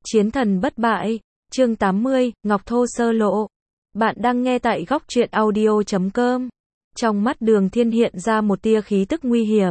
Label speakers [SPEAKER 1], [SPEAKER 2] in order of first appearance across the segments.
[SPEAKER 1] Chiến thần bất bại, chương 80, Ngọc Thô sơ lộ. Bạn đang nghe tại góc truyện audio.com. Trong mắt Đường Thiên hiện ra một tia khí tức nguy hiểm.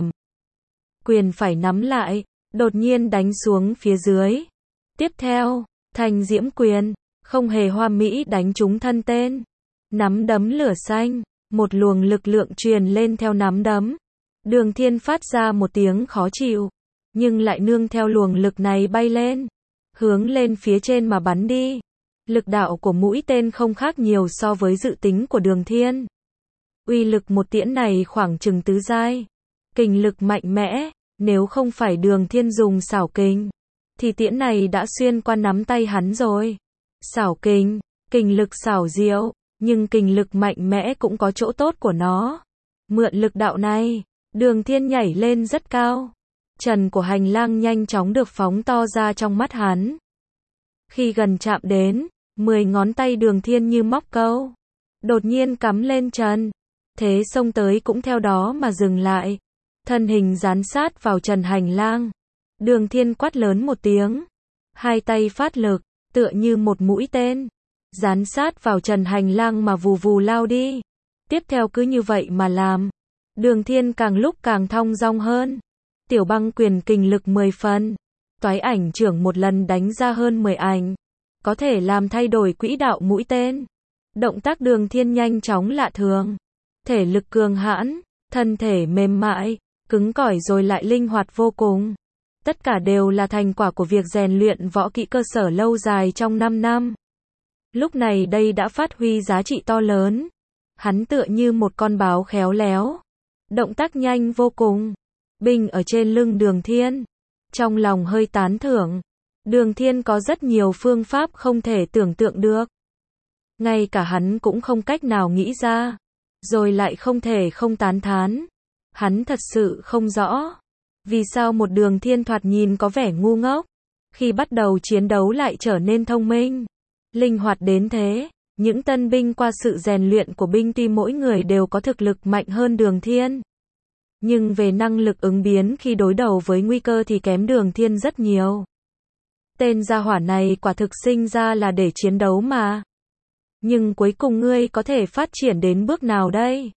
[SPEAKER 1] Quyền phải nắm lại, đột nhiên đánh xuống phía dưới. Tiếp theo, Thanh Diễm quyền, không hề hoa mỹ đánh trúng thân tên. Nắm đấm lửa xanh, một luồng lực lượng truyền lên theo nắm đấm. Đường Thiên phát ra một tiếng khó chịu, nhưng lại nương theo luồng lực này bay lên, hướng lên phía trên mà bắn đi. Lực đạo của mũi tên không khác nhiều so với dự tính của Đường Thiên. Uy lực một tiễn này khoảng chừng tứ giai. Kình lực mạnh mẽ, nếu không phải Đường Thiên dùng xảo kình, thì tiễn này đã xuyên qua nắm tay hắn rồi. Xảo kình, kình lực xảo diệu, nhưng kình lực mạnh mẽ cũng có chỗ tốt của nó. Mượn lực đạo này, Đường Thiên nhảy lên rất cao. Trần của hành lang nhanh chóng được phóng to ra trong mắt hắn. Khi gần chạm đến, 10 ngón tay Đường Thiên như móc câu, đột nhiên cắm lên trần. Thế xông tới cũng theo đó mà dừng lại. Thân hình dán sát vào trần hành lang. Đường Thiên quát lớn một tiếng. Hai tay phát lực, tựa như một mũi tên. Dán sát vào trần hành lang mà vù vù lao đi. Tiếp theo cứ như vậy mà làm. Đường Thiên càng lúc càng thong dong hơn. Tiểu băng quyền kình lực 10 phần. Toái ảnh trưởng một lần đánh ra hơn 10 ảnh. Có thể làm thay đổi quỹ đạo mũi tên. Động tác Đường Thiên nhanh chóng lạ thường. Thể lực cường hãn, thân thể mềm mại, cứng cỏi rồi lại linh hoạt vô cùng. Tất cả đều là thành quả của việc rèn luyện võ kỹ cơ sở lâu dài trong 5 năm. Lúc này đây đã phát huy giá trị to lớn. Hắn tựa như một con báo khéo léo. Động tác nhanh vô cùng. Binh ở trên lưng Đường Thiên. Trong lòng hơi tán thưởng. Đường Thiên có rất nhiều phương pháp không thể tưởng tượng được. Ngay cả hắn cũng không cách nào nghĩ ra. Rồi lại không thể không tán thán. Hắn thật sự không rõ. Vì sao một Đường Thiên thoạt nhìn có vẻ ngu ngốc. Khi bắt đầu chiến đấu lại trở nên thông minh. Linh hoạt đến thế. Những tân binh qua sự rèn luyện của binh tuy mỗi người đều có thực lực mạnh hơn Đường Thiên. Nhưng về năng lực ứng biến khi đối đầu với nguy cơ thì kém Đường Thiên rất nhiều. Tên gia hỏa này quả thực sinh ra là để chiến đấu mà. Nhưng cuối cùng ngươi có thể phát triển đến bước nào đây?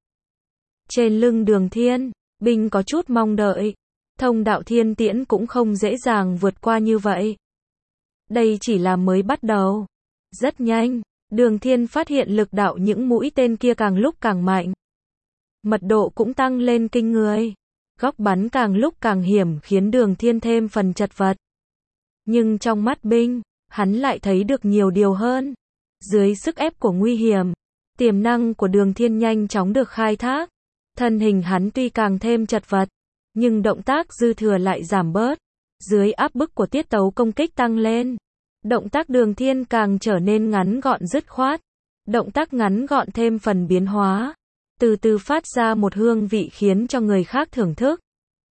[SPEAKER 1] Trên lưng Đường Thiên, binh có chút mong đợi. Thông đạo thiên tiễn cũng không dễ dàng vượt qua như vậy. Đây chỉ là mới bắt đầu. Rất nhanh, Đường Thiên phát hiện lực đạo những mũi tên kia càng lúc càng mạnh. Mật độ cũng tăng lên kinh người. Góc bắn càng lúc càng hiểm khiến Đường Thiên thêm phần chật vật. Nhưng trong mắt binh, hắn lại thấy được nhiều điều hơn. Dưới sức ép của nguy hiểm, tiềm năng của Đường Thiên nhanh chóng được khai thác. Thân hình hắn tuy càng thêm chật vật, nhưng động tác dư thừa lại giảm bớt. Dưới áp bức của tiết tấu công kích tăng lên, động tác Đường Thiên càng trở nên ngắn gọn dứt khoát. Động tác ngắn gọn thêm phần biến hóa, từ từ phát ra một hương vị khiến cho người khác thưởng thức.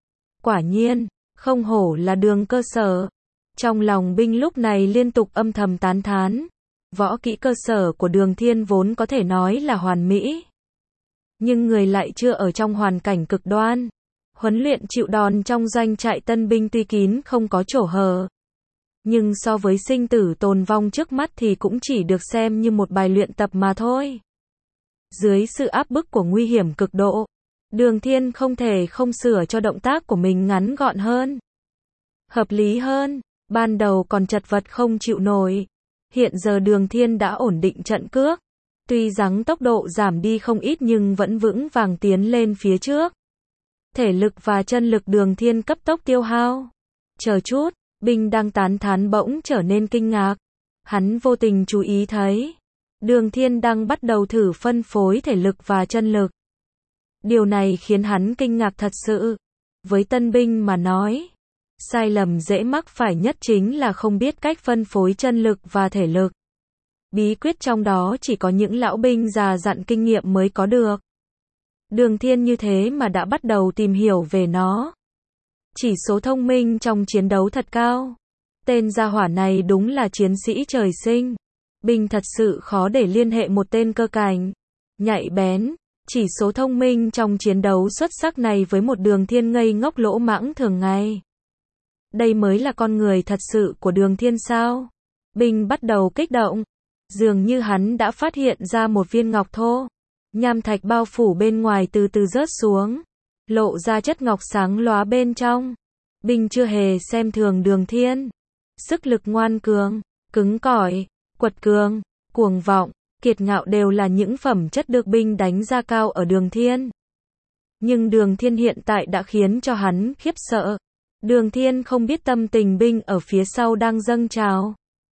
[SPEAKER 1] Quả nhiên, không hổ là Đường cơ sở. Trong lòng binh lúc này liên tục âm thầm tán thán. Võ kỹ cơ sở của Đường Thiên vốn có thể nói là hoàn mỹ. Nhưng người lại chưa ở trong hoàn cảnh cực đoan. Huấn luyện chịu đòn trong doanh trại tân binh tuy kín không có chỗ hở. Nhưng so với sinh tử tồn vong trước mắt thì cũng chỉ được xem như một bài luyện tập mà thôi. Dưới sự áp bức của nguy hiểm cực độ, Đường Thiên không thể không sửa cho động tác của mình ngắn gọn hơn, hợp lý hơn. Ban đầu còn chật vật không chịu nổi. Hiện giờ Đường Thiên đã ổn định trận cước. Tuy rằng tốc độ giảm đi không ít nhưng vẫn vững vàng tiến lên phía trước. Thể lực và chân lực Đường Thiên cấp tốc tiêu hao. Chờ chút, binh đang tán thán bỗng trở nên kinh ngạc. Hắn vô tình chú ý thấy Đường Thiên đang bắt đầu thử phân phối thể lực và chân lực. Điều này khiến hắn kinh ngạc thật sự. Với tân binh mà nói, sai lầm dễ mắc phải nhất chính là không biết cách phân phối chân lực và thể lực. Bí quyết trong đó chỉ có những lão binh già dặn kinh nghiệm mới có được. Đường Thiên như thế mà đã bắt đầu tìm hiểu về nó. Chỉ số thông minh trong chiến đấu thật cao. Tên gia hỏa này đúng là chiến sĩ trời sinh. Binh thật sự khó để liên hệ một tên cơ cảnh, nhạy bén. Chỉ số thông minh trong chiến đấu xuất sắc này với một Đường Thiên ngây ngốc lỗ mãng thường ngày. Đây mới là con người thật sự của Đường Thiên sao? Binh bắt đầu kích động. Dường như hắn đã phát hiện ra một viên ngọc thô. Nham thạch bao phủ bên ngoài từ từ rớt xuống. Lộ ra chất ngọc sáng lóa bên trong. Binh chưa hề xem thường Đường Thiên. Sức lực ngoan cường, cứng cỏi, quật cường, cuồng vọng, kiệt ngạo đều là những phẩm chất được Binh đánh giá cao ở Đường Thiên. Nhưng Đường Thiên hiện tại đã khiến cho hắn khiếp sợ. Đường Thiên không biết tâm tình Binh ở phía sau đang dâng trào.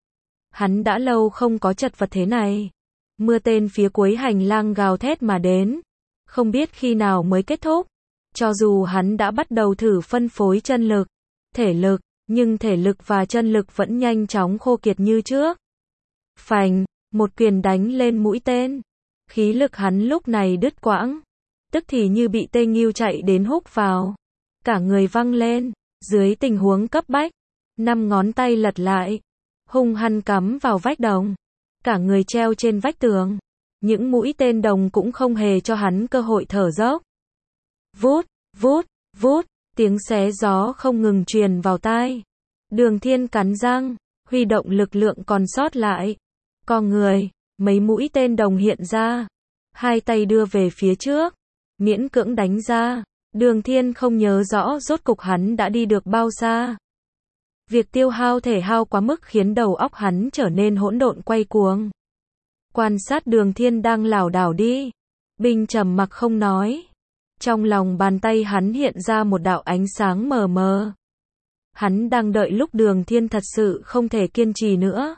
[SPEAKER 1] Hắn đã lâu không có chật vật thế này. Mưa tên phía cuối hành lang gào thét mà đến. Không biết khi nào mới kết thúc. Cho dù hắn đã bắt đầu thử phân phối chân lực, thể lực, nhưng thể lực và chân lực vẫn nhanh chóng khô kiệt như trước. Phành, một quyền đánh lên mũi tên. Khí lực hắn lúc này đứt quãng. Tức thì như bị tê nghiêu chạy đến húc vào. Cả người văng lên, dưới tình huống cấp bách. 5 ngón tay lật lại. Hung hăng cắm vào vách đồng. Cả người treo trên vách tường. Những mũi tên đồng cũng không hề cho hắn cơ hội thở dốc. Vút, vút, vút, tiếng xé gió không ngừng truyền vào tai. Đường Thiên cắn răng, huy động lực lượng còn sót lại. Con người, mấy mũi tên đồng hiện ra. Hai tay đưa về phía trước, miễn cưỡng đánh ra. Đường Thiên không nhớ rõ rốt cục hắn đã đi được bao xa. Việc tiêu hao thể hao quá mức khiến đầu óc hắn trở nên hỗn độn quay cuồng. Quan sát Đường Thiên đang lảo đảo đi. Binh trầm mặc không nói. Trong lòng bàn tay hắn hiện ra một đạo ánh sáng mờ mờ. Hắn đang đợi lúc Đường Thiên thật sự không thể kiên trì nữa.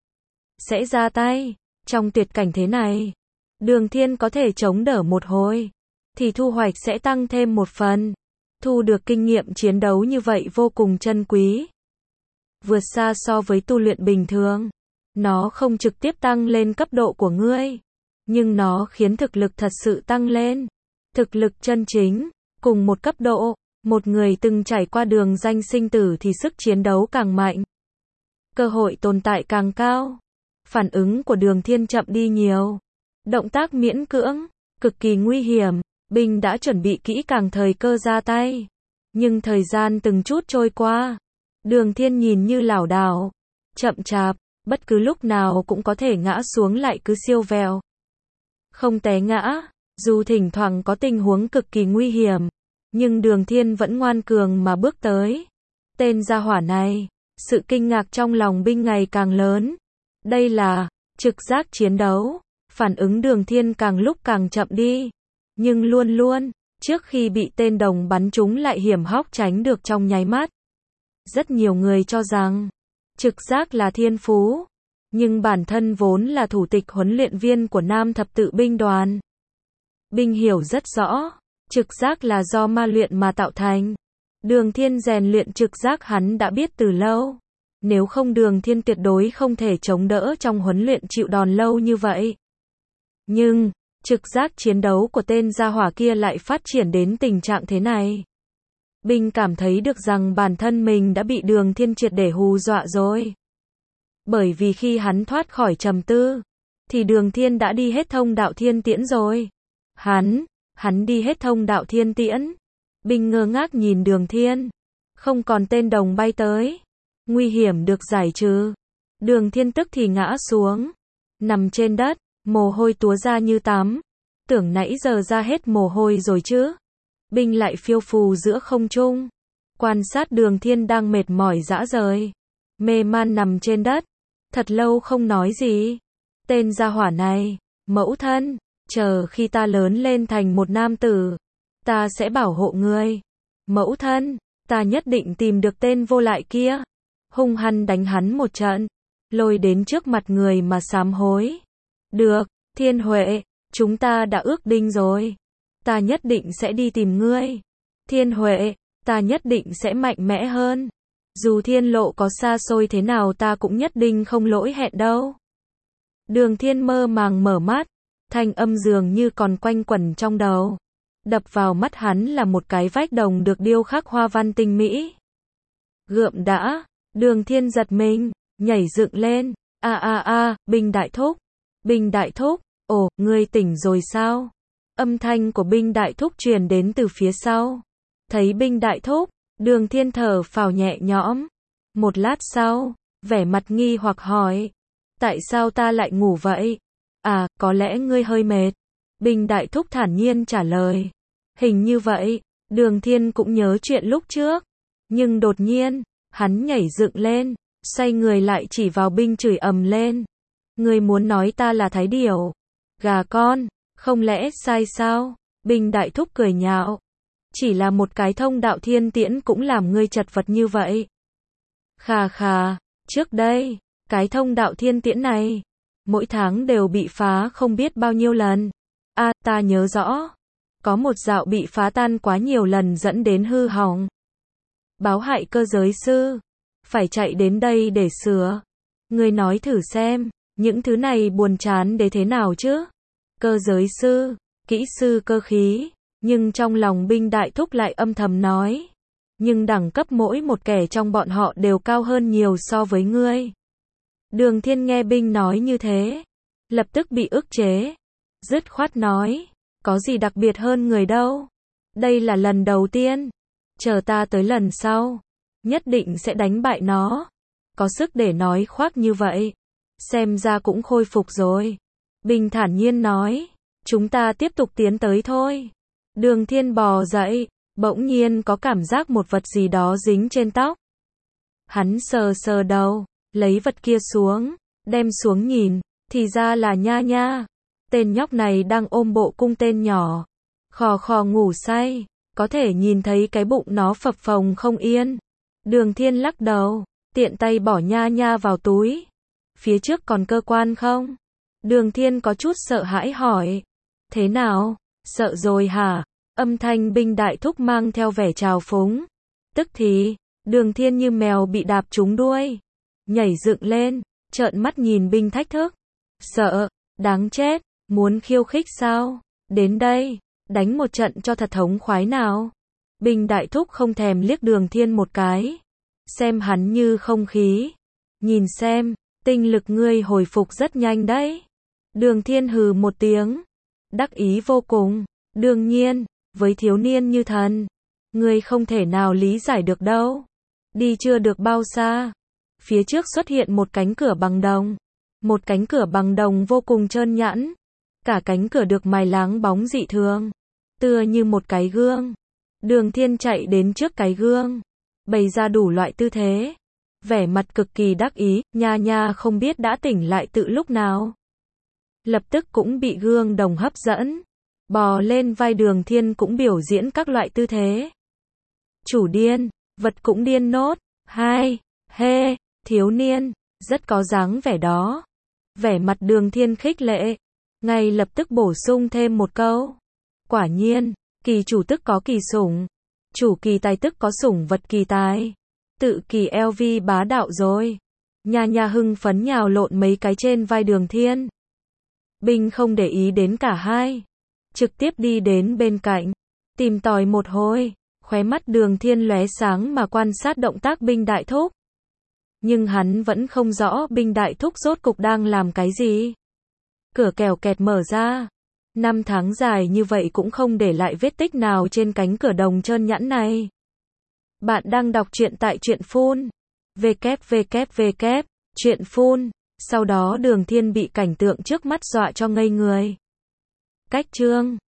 [SPEAKER 1] Sẽ ra tay. Trong tuyệt cảnh thế này, Đường Thiên có thể chống đỡ một hồi, thì thu hoạch sẽ tăng thêm một phần. Thu được kinh nghiệm chiến đấu như vậy vô cùng chân quý. Vượt xa so với tu luyện bình thường. Nó không trực tiếp tăng lên cấp độ của ngươi, nhưng nó khiến thực lực thật sự tăng lên. Thực lực chân chính, cùng một cấp độ, một người từng trải qua đường ranh sinh tử thì sức chiến đấu càng mạnh. Cơ hội tồn tại càng cao. Phản ứng của Đường Thiên chậm đi nhiều. Động tác miễn cưỡng, cực kỳ nguy hiểm. Binh đã chuẩn bị kỹ càng thời cơ ra tay. Nhưng thời gian từng chút trôi qua. Đường Thiên nhìn như lảo đảo, chậm chạp, bất cứ lúc nào cũng có thể ngã xuống lại cứ siêu vẹo. Không té ngã, dù thỉnh thoảng có tình huống cực kỳ nguy hiểm, nhưng Đường Thiên vẫn ngoan cường mà bước tới. Tên gia hỏa này, sự kinh ngạc trong lòng Binh ngày càng lớn. Đây là trực giác chiến đấu. Phản ứng Đường Thiên càng lúc càng chậm đi, nhưng luôn luôn, trước khi bị tên đồng bắn trúng lại hiểm hóc tránh được trong nháy mắt. Rất nhiều người cho rằng trực giác là thiên phú, nhưng bản thân vốn là thủ tịch huấn luyện viên của Nam Thập Tự binh đoàn. Binh hiểu rất rõ, trực giác là do ma luyện mà tạo thành. Đường Thiên rèn luyện trực giác hắn đã biết từ lâu. Nếu không Đường Thiên tuyệt đối không thể chống đỡ trong huấn luyện chịu đòn lâu như vậy. Nhưng, trực giác chiến đấu của tên gia hỏa kia lại phát triển đến tình trạng thế này. Binh cảm thấy được rằng bản thân mình đã bị Đường Thiên triệt để hù dọa rồi. Bởi vì khi hắn thoát khỏi trầm tư, thì Đường Thiên đã đi hết thông đạo thiên tiễn rồi. Hắn đi hết thông đạo thiên tiễn. Binh ngơ ngác nhìn Đường Thiên. Không còn tên đồng bay tới. Nguy hiểm được giải trừ. Đường Thiên tức thì ngã xuống. Nằm trên đất, mồ hôi túa ra như tắm. Tưởng nãy giờ ra hết mồ hôi rồi chứ. Binh lại phiêu phù giữa không trung. Quan sát Đường Thiên đang mệt mỏi rã rời. Mê man nằm trên đất. Thật lâu không nói gì. Tên gia hỏa này, mẫu thân, chờ khi ta lớn lên thành một nam tử, ta sẽ bảo hộ ngươi. Mẫu thân, ta nhất định tìm được tên vô lại kia. Hung hăng đánh hắn một trận. Lôi đến trước mặt người mà sám hối. Được, Thiên Huệ, chúng ta đã ước định rồi. Ta nhất định sẽ đi tìm ngươi. Thiên Huệ, ta nhất định sẽ mạnh mẽ hơn. Dù thiên lộ có xa xôi thế nào ta cũng nhất định không lỗi hẹn đâu. Đường Thiên mơ màng mở mắt. Thanh âm dường như còn quanh quẩn trong đầu. Đập vào mắt hắn là một cái vách đồng được điêu khắc hoa văn tinh mỹ. Gượm đã. Đường Thiên giật mình, nhảy dựng lên. Binh đại thúc. Binh đại thúc. Ồ, ngươi tỉnh rồi sao? Âm thanh của Binh đại thúc truyền đến từ phía sau. Thấy Binh đại thúc, Đường Thiên thở phào nhẹ nhõm. Một lát sau, vẻ mặt nghi hoặc hỏi. Tại sao ta lại ngủ vậy? À, có lẽ ngươi hơi mệt. Bình Đại Thúc thản nhiên trả lời. Hình như vậy, Đường Thiên cũng nhớ chuyện lúc trước. Nhưng đột nhiên, hắn nhảy dựng lên, xoay người lại chỉ vào Binh chửi ầm lên. Ngươi muốn nói ta là thái điểu, gà con, không lẽ sai sao? Bình Đại Thúc cười nhạo. Chỉ là một cái thông đạo thiên tiễn cũng làm ngươi chật vật như vậy. Khà khà, trước đây, cái thông đạo thiên tiễn này, mỗi tháng đều bị phá không biết bao nhiêu lần. À, ta nhớ rõ. Có một dạo bị phá tan quá nhiều lần dẫn đến hư hỏng. Báo hại cơ giới sư. Phải chạy đến đây để sửa. Ngươi nói thử xem, những thứ này buồn chán đến thế nào chứ? Cơ giới sư, kỹ sư cơ khí. Nhưng trong lòng Binh Đại Thúc lại âm thầm nói. Nhưng đẳng cấp mỗi một kẻ trong bọn họ đều cao hơn nhiều so với ngươi. Đường Thiên nghe Binh nói như thế, lập tức bị ức chế. Dứt khoát nói, có gì đặc biệt hơn người đâu. Đây là lần đầu tiên. Chờ ta tới lần sau, nhất định sẽ đánh bại nó. Có sức để nói khoác như vậy. Xem ra cũng khôi phục rồi. Binh thản nhiên nói, chúng ta tiếp tục tiến tới thôi. Đường Thiên bò dậy, bỗng nhiên có cảm giác một vật gì đó dính trên tóc. Hắn sờ sờ đầu, lấy vật kia xuống, đem xuống nhìn, thì ra là Nha Nha. Tên nhóc này đang ôm bộ cung tên nhỏ, khò khò ngủ say, có thể nhìn thấy cái bụng nó phập phồng không yên. Đường Thiên lắc đầu, tiện tay bỏ Nha Nha vào túi. Phía trước còn cơ quan không? Đường Thiên có chút sợ hãi hỏi. Thế nào? Sợ rồi hả? Âm thanh Binh Đại Thúc mang theo vẻ trào phúng. Tức thì, Đường Thiên như mèo bị đạp trúng đuôi. Nhảy dựng lên, trợn mắt nhìn Binh thách thức. Sợ, đáng chết, muốn khiêu khích sao? Đến đây, đánh một trận cho thật thống khoái nào. Binh Đại Thúc không thèm liếc Đường Thiên một cái. Xem hắn như không khí. Nhìn xem, tinh lực ngươi hồi phục rất nhanh đấy. Đường Thiên hừ một tiếng. Đắc ý vô cùng. Đương nhiên, với thiếu niên như thần, ngươi không thể nào lý giải được đâu. Đi chưa được bao xa, phía trước xuất hiện một cánh cửa bằng đồng. Một cánh cửa bằng đồng vô cùng trơn nhẵn. Cả cánh cửa được mài láng bóng dị thường, tựa như một cái gương. Đường Thiên chạy đến trước cái gương, bày ra đủ loại tư thế, vẻ mặt cực kỳ đắc ý. Nha Nha không biết đã tỉnh lại từ lúc nào, lập tức cũng bị gương đồng hấp dẫn, bò lên vai Đường Thiên cũng biểu diễn các loại tư thế. Chủ điên, vật cũng điên nốt. Hai, hê, thiếu niên, rất có dáng vẻ đó. Vẻ mặt Đường Thiên khích lệ, ngay lập tức bổ sung thêm một câu. Quả nhiên, kỳ chủ tức có kỳ sủng, chủ kỳ tài tức có sủng vật kỳ tài. Tự kỳ LV bá đạo rồi. Nha Nha hưng phấn nhào lộn mấy cái trên vai Đường Thiên. Binh không để ý đến cả hai, trực tiếp đi đến bên cạnh, tìm tòi một hồi, khóe mắt Đường Thiên lóe sáng mà quan sát động tác Binh Đại Thúc. Nhưng hắn vẫn không rõ Binh Đại Thúc rốt cục đang làm cái gì. Cửa kèo kẹt mở ra. 5 tháng dài như vậy cũng không để lại vết tích nào trên cánh cửa đồng trơn nhẵn này. Bạn đang đọc truyện tại truyện phun. www. Truyện phun. Sau đó Đường Thiên bị cảnh tượng trước mắt dọa cho ngây người. Cách chương